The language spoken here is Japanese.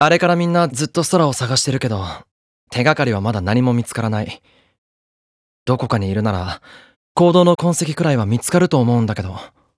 あれからみんなずっと空を探してるけど、手がかりはまだ何も見つからない。どこかにいるなら、行動の痕跡くらいは見つかると思うんだけど。